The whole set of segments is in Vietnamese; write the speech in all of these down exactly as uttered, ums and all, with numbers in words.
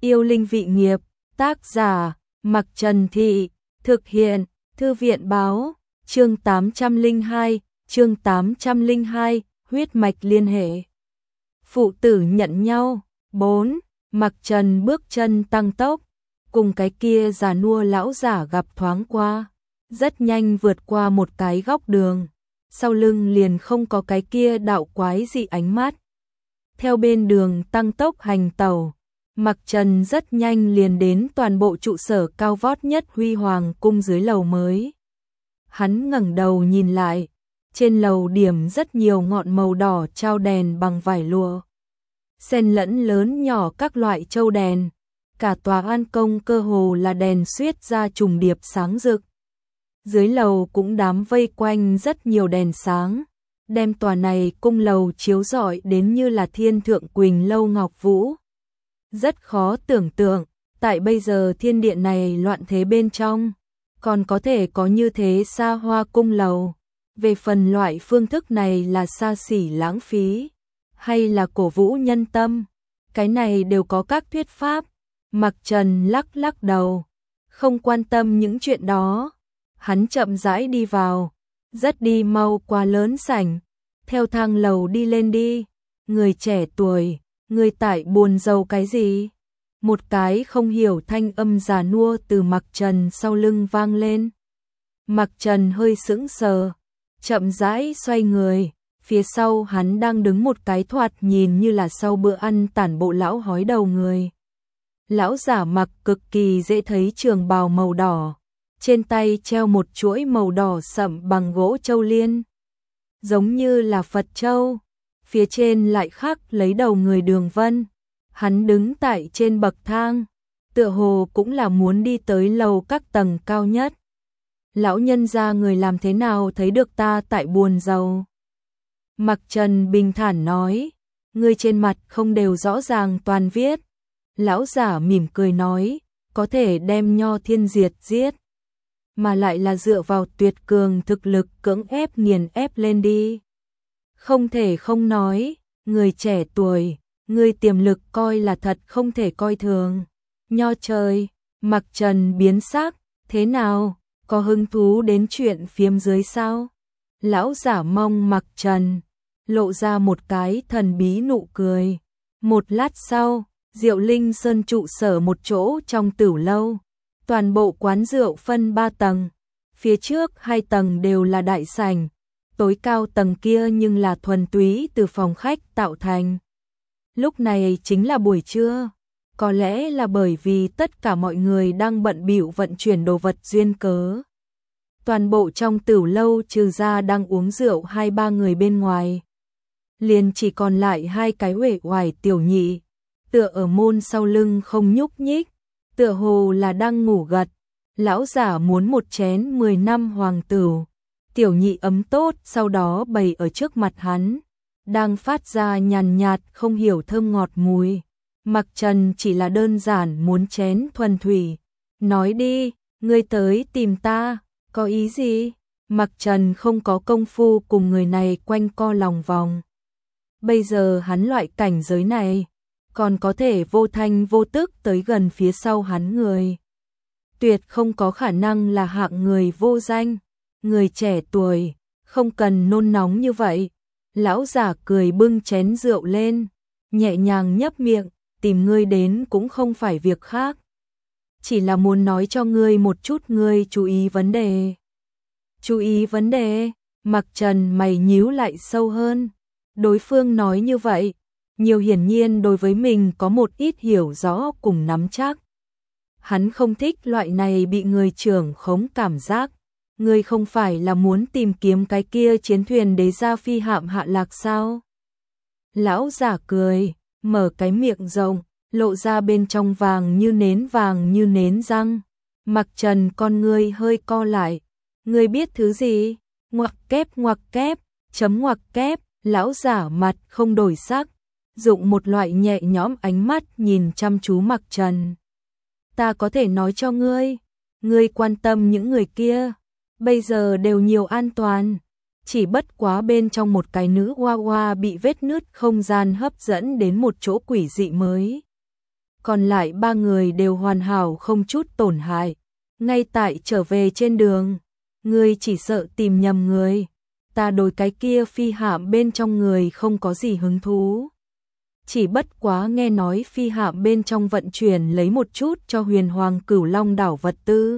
Yêu linh vị nghiệp, tác giả, Mặc Trần Thị, thực hiện, Thư viện báo, chương tám trăm lẻ hai, chương tám trăm lẻ hai, huyết mạch liên hệ. Phụ tử nhận nhau, bốn, Mặc Trần bước chân tăng tốc, cùng cái kia già nua lão giả gặp thoáng qua, rất nhanh vượt qua một cái góc đường, sau lưng liền không có cái kia đạo quái dị ánh mắt. Theo bên đường tăng tốc hành tàu, Mặc Trần rất nhanh liền đến toàn bộ trụ sở cao vót nhất huy hoàng cung dưới lầu mới. Hắn ngẩng đầu nhìn lại, trên lầu điểm rất nhiều ngọn màu đỏ trao đèn bằng vải lụa, xen lẫn lớn nhỏ các loại châu đèn, cả tòa an công cơ hồ là đèn xuyết ra trùng điệp sáng rực. Dưới lầu cũng đám vây quanh rất nhiều đèn sáng, đem tòa này cung lầu chiếu rọi đến như là thiên thượng quỳnh lâu ngọc vũ. Rất khó tưởng tượng, tại bây giờ thiên điện này loạn thế bên trong, còn có thể có như thế xa hoa cung lầu. Về phần loại phương thức này là xa xỉ lãng phí, hay là cổ vũ nhân tâm, cái này đều có các thuyết pháp. Mặc Trần lắc lắc đầu, không quan tâm những chuyện đó. Hắn chậm rãi đi vào, rất đi mau qua lớn sảnh, theo thang lầu đi lên đi. Người trẻ tuổi, người tại buồn rầu cái gì? Một cái không hiểu thanh âm già nua từ Mặc Trần sau lưng vang lên. Mặc Trần hơi sững sờ, chậm rãi xoay người, phía sau hắn đang đứng một cái thoạt nhìn như là sau bữa ăn tản bộ lão hói đầu người. Lão giả mặc cực kỳ dễ thấy trường bào màu đỏ, trên tay treo một chuỗi màu đỏ sậm bằng gỗ châu liên, giống như là Phật châu, phía trên lại khắc lấy đầu người đường vân. Hắn đứng tại trên bậc thang, tựa hồ cũng là muốn đi tới lầu các tầng cao nhất. Lão nhân gia người làm thế nào thấy được ta tại buồn rầu? Mặc Trần bình thản nói, người trên mặt không đều rõ ràng toàn viết. Lão giả mỉm cười nói, có thể đem Nho Thiên Diệt giết, mà lại là dựa vào tuyệt cường thực lực cưỡng ép nghiền ép lên đi. Không thể không nói, người trẻ tuổi, người tiềm lực coi là thật không thể coi thường. Nho trời, Mặc Trần biến sắc, thế nào, có hứng thú đến chuyện phiếm dưới sao? Lão giả mong Mặc Trần lộ ra một cái thần bí nụ cười. Một lát sau, Diệu Linh Sơn trụ sở một chỗ trong tửu lâu, toàn bộ quán rượu phân ba tầng, phía trước hai tầng đều là đại sảnh, tối cao tầng kia nhưng là thuần túy từ phòng khách tạo thành. Lúc này chính là buổi trưa, có lẽ là bởi vì tất cả mọi người đang bận bịu vận chuyển đồ vật duyên cớ. Toàn bộ trong tửu lâu trừ ra đang uống rượu hai ba người bên ngoài, liền chỉ còn lại hai cái uể oải tiểu nhị, tựa ở môn sau lưng không nhúc nhích, tựa hồ là đang ngủ gật. Lão giả muốn một chén mười năm hoàng tửu, tiểu nhị ấm tốt sau đó bày ở trước mặt hắn, đang phát ra nhàn nhạt không hiểu thơm ngọt mùi. Mặc Trần chỉ là đơn giản muốn chén thuần thủy. Nói đi, ngươi tới tìm ta, có ý gì? Mặc Trần không có công phu cùng người này quanh co lòng vòng. Bây giờ hắn loại cảnh giới này, còn có thể vô thanh vô tức tới gần phía sau hắn người, tuyệt không có khả năng là hạng người vô danh. Người trẻ tuổi, không cần nôn nóng như vậy. Lão giả cười bưng chén rượu lên, nhẹ nhàng nhấp miệng, tìm ngươi đến cũng không phải việc khác, chỉ là muốn nói cho ngươi một chút, ngươi chú ý vấn đề. Chú ý vấn đề? Mặc Trần mày nhíu lại sâu hơn. Đối phương nói như vậy, nhiều hiển nhiên đối với mình có một ít hiểu rõ cùng nắm chắc. Hắn không thích loại này bị người trưởng khống cảm giác. Ngươi không phải là muốn tìm kiếm cái kia chiến thuyền đế gia phi hạm hạ lạc sao? Lão giả cười, mở cái miệng rộng, lộ ra bên trong vàng như nến vàng như nến răng. Mặc Trần con ngươi hơi co lại. Ngươi biết thứ gì? Ngoặc kép ngoặc kép, chấm ngoặc kép. Lão giả mặt không đổi sắc, dụng một loại nhẹ nhõm ánh mắt nhìn chăm chú Mặc Trần. Ta có thể nói cho ngươi, ngươi quan tâm những người kia, bây giờ đều nhiều an toàn, chỉ bất quá bên trong một cái nữ hoa hoa bị vết nứt không gian hấp dẫn đến một chỗ quỷ dị mới. còn lại ba người đều hoàn hảo không chút tổn hại. Ngay tại trở về trên đường, ngươi chỉ sợ tìm nhầm người. Ta đối cái kia phi hạm bên trong người không có gì hứng thú. Chỉ bất quá nghe nói phi hạm bên trong vận chuyển lấy một chút cho huyền hoàng cửu long đảo vật tư.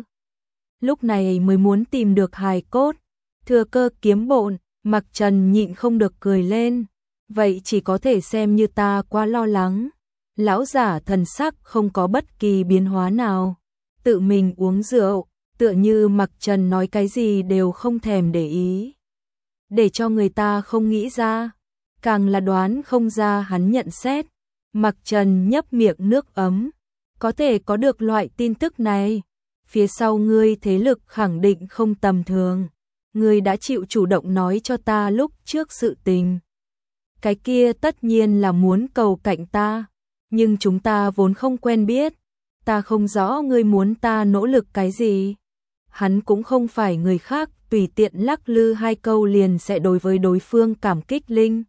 Lúc này mới muốn tìm được hài cốt, thừa cơ kiếm bộn. Mặc Trần nhịn không được cười lên. Vậy chỉ có thể xem như ta quá lo lắng. Lão giả thần sắc không có bất kỳ biến hóa nào. Tự mình uống rượu, tựa như Mặc Trần nói cái gì đều không thèm để ý. Để cho người ta không nghĩ ra, càng là đoán không ra hắn nhận xét. Mặc Trần nhấp miệng nước ấm. Có thể có được loại tin tức này, phía sau ngươi thế lực khẳng định không tầm thường. Ngươi đã chịu chủ động nói cho ta lúc trước sự tình. Cái kia tất nhiên là muốn cầu cạnh ta, nhưng chúng ta vốn không quen biết. Ta không rõ ngươi muốn ta nỗ lực cái gì. Hắn cũng không phải người khác, tùy tiện lắc lư hai câu liền sẽ đối với đối phương cảm kích linh.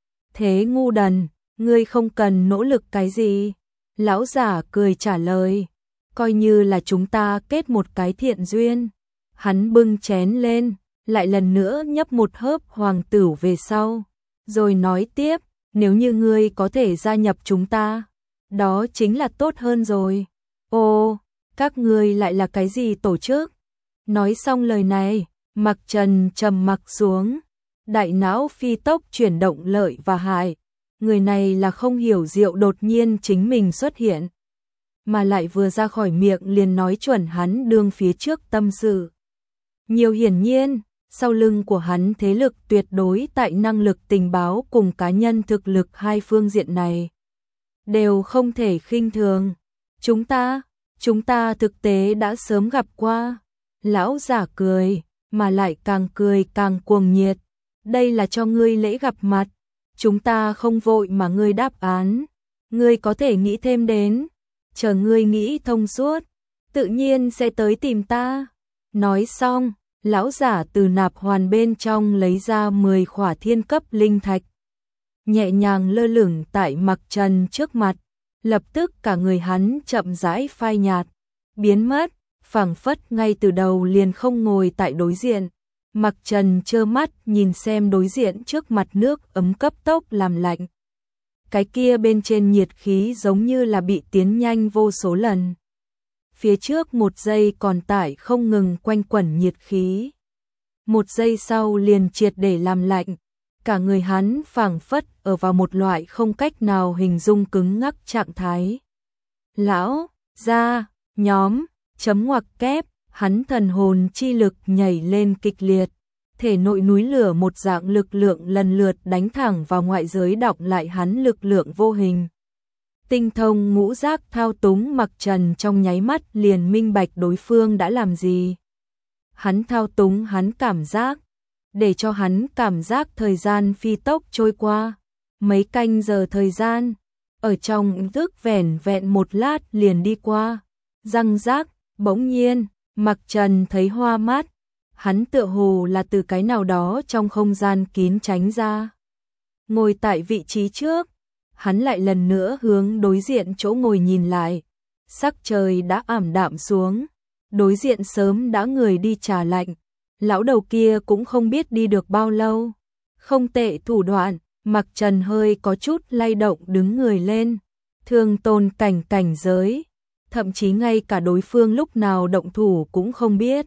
Thế ngu đần, ngươi không cần nỗ lực cái gì. Lão giả cười trả lời, coi như là chúng ta kết một cái thiện duyên. Hắn bưng chén lên, lại lần nữa nhấp một hớp hoàng tửu về sau, rồi nói tiếp, nếu như ngươi có thể gia nhập chúng ta, đó chính là tốt hơn rồi. Ồ, các ngươi lại là cái gì tổ chức? Nói xong lời này, Mặc Trần trầm mặc xuống, đại não phi tốc chuyển động lợi và hại. Người này là không hiểu rượu đột nhiên chính mình xuất hiện, mà lại vừa ra khỏi miệng liền nói chuẩn hắn đương phía trước tâm sự. Nhiều hiển nhiên, sau lưng của hắn thế lực tuyệt đối tại năng lực tình báo cùng cá nhân thực lực hai phương diện này đều không thể khinh thường. Chúng ta, chúng ta thực tế đã sớm gặp qua. Lão giả cười, mà lại càng cười càng cuồng nhiệt. Đây là cho ngươi lễ gặp mặt. Chúng ta không vội mà ngươi đáp án. Ngươi có thể nghĩ thêm đến. Chờ ngươi nghĩ thông suốt, tự nhiên sẽ tới tìm ta. Nói xong, lão giả từ nạp hoàn bên trong lấy ra mười khỏa thiên cấp linh thạch. Nhẹ nhàng lơ lửng tại Mặc Trần trước mặt. Lập tức cả người hắn chậm rãi phai nhạt, biến mất, phảng phất ngay từ đầu liền không ngồi tại đối diện. Mặc Trần trơ mắt nhìn xem đối diện trước mặt nước ấm cấp tốc làm lạnh. Cái kia bên trên nhiệt khí giống như là bị tiến nhanh vô số lần. Phía trước một giây còn tải không ngừng quanh quẩn nhiệt khí. Một giây sau liền triệt để làm lạnh. Cả người hắn phảng phất ở vào một loại không cách nào hình dung cứng ngắc trạng thái. Lão, gia, nhóm, chấm ngoặc kép, hắn thần hồn chi lực nhảy lên kịch liệt. Thể nội núi lửa một dạng lực lượng lần lượt đánh thẳng vào ngoại giới đọng lại hắn lực lượng vô hình. Tinh thông ngũ giác thao túng Mặc Trần trong nháy mắt liền minh bạch đối phương đã làm gì. Hắn thao túng hắn cảm giác, để cho hắn cảm giác thời gian phi tốc trôi qua. Mấy canh giờ thời gian, ở trong ý thức vẻn vẹn một lát liền đi qua. Răng rác, bỗng nhiên, Mặc Trần thấy hoa mắt. Hắn tựa hồ là từ cái nào đó trong không gian kín tránh ra. Ngồi tại vị trí trước, hắn lại lần nữa hướng đối diện chỗ ngồi nhìn lại. Sắc trời đã ảm đạm xuống, đối diện sớm đã người đi trà lạnh. Lão đầu kia cũng không biết đi được bao lâu. Không tệ thủ đoạn, Mặc Trần hơi có chút lay động đứng người lên. Thương tôn cảnh cảnh giới, thậm chí ngay cả đối phương lúc nào động thủ cũng không biết.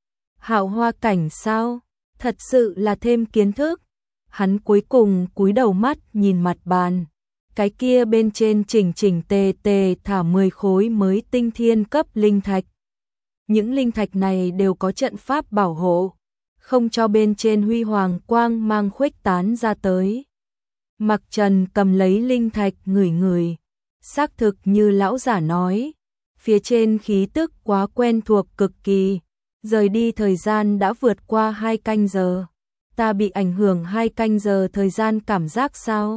Hạo hoa cảnh sao? Thật sự là thêm kiến thức. Hắn cuối cùng cúi đầu mắt nhìn mặt bàn. Cái kia bên trên chỉnh chỉnh tề tề thả mười khối mới tinh thiên cấp linh thạch. Những linh thạch này đều có trận pháp bảo hộ, không cho bên trên huy hoàng quang mang khuếch tán ra tới. Mặc Trần cầm lấy linh thạch ngửi ngửi, xác thực như lão giả nói, phía trên khí tức quá quen thuộc cực kỳ. Rời đi thời gian đã vượt qua hai canh giờ. Ta bị ảnh hưởng hai canh giờ thời gian cảm giác sao?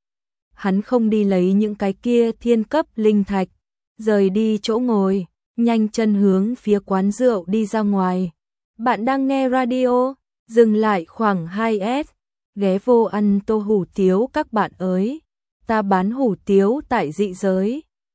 Hắn không đi lấy những cái kia thiên cấp linh thạch, rời đi chỗ ngồi, nhanh chân hướng phía quán rượu đi ra ngoài. Bạn đang nghe radio, dừng lại khoảng hai S, ghé vô ăn tô hủ tiếu các bạn ơi. Ta bán hủ tiếu tại dị giới.